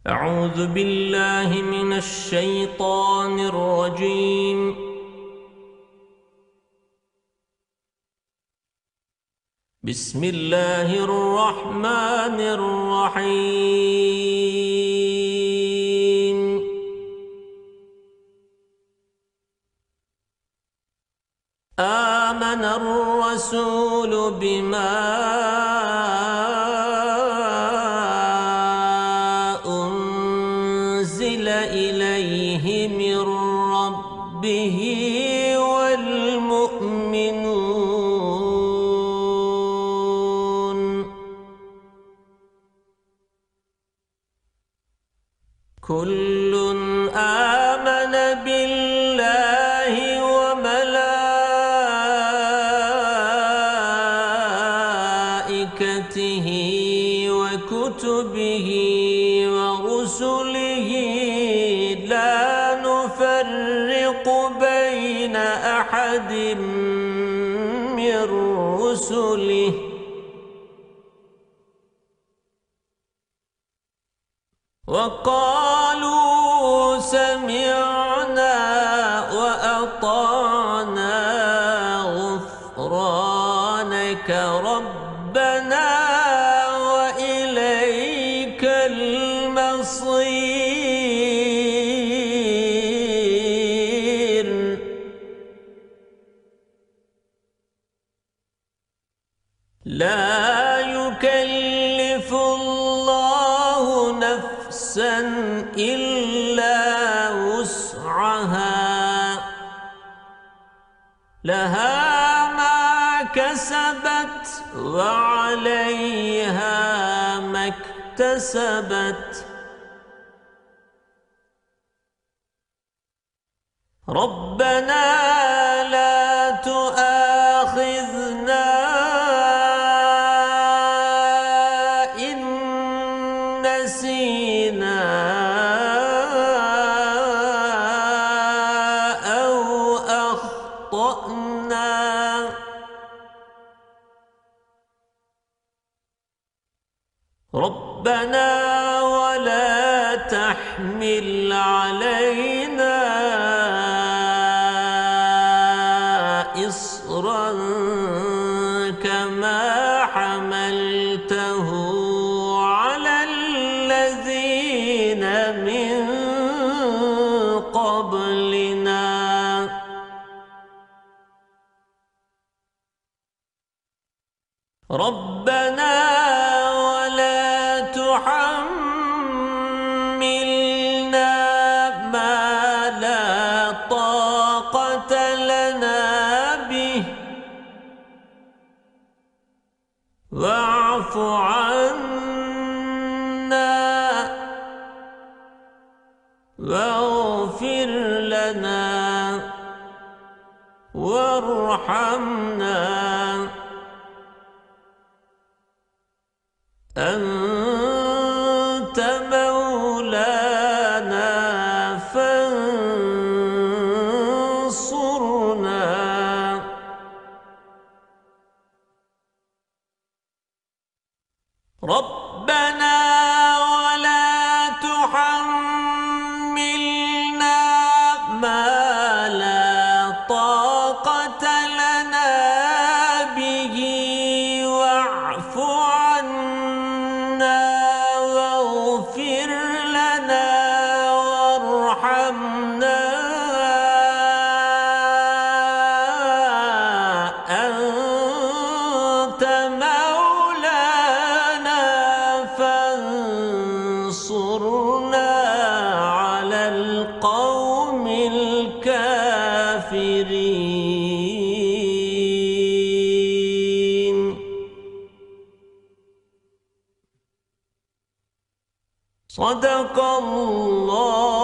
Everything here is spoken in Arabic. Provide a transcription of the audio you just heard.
أعوذ بالله من الشيطان الرجيم. بسم الله الرحمن الرحيم. آمن الرسول بما أنزل إليه من ربه والمؤمنون كل آمن بالله وملائكته وكتبه ورسله لا نفرق بين أحد من رسله وقالوا سمعنا وأطعنا غفرانك ربنا وإليك المصير. لا يكلف الله نفسا إلا وسعها لها ما كسبت وعليها ما اكتسبت. ربنا لا تؤاخذنا إن نسينا أو أخطأنا. ربنا ولا تحمل علينا إصرا كما حملته على الذين من قبلنا. ربنا ولا تحملنا ما لا طاقة لنا به واعف عنا واغفر لنا وارحمنا أنت مولانا فانصرنا. ربنا ولا تحملنا ما لا طاقة لنا به واعف عنا واغفر لنا وارحمنا أنت مولانا فانصرنا على القوم الكافرين. صدق الله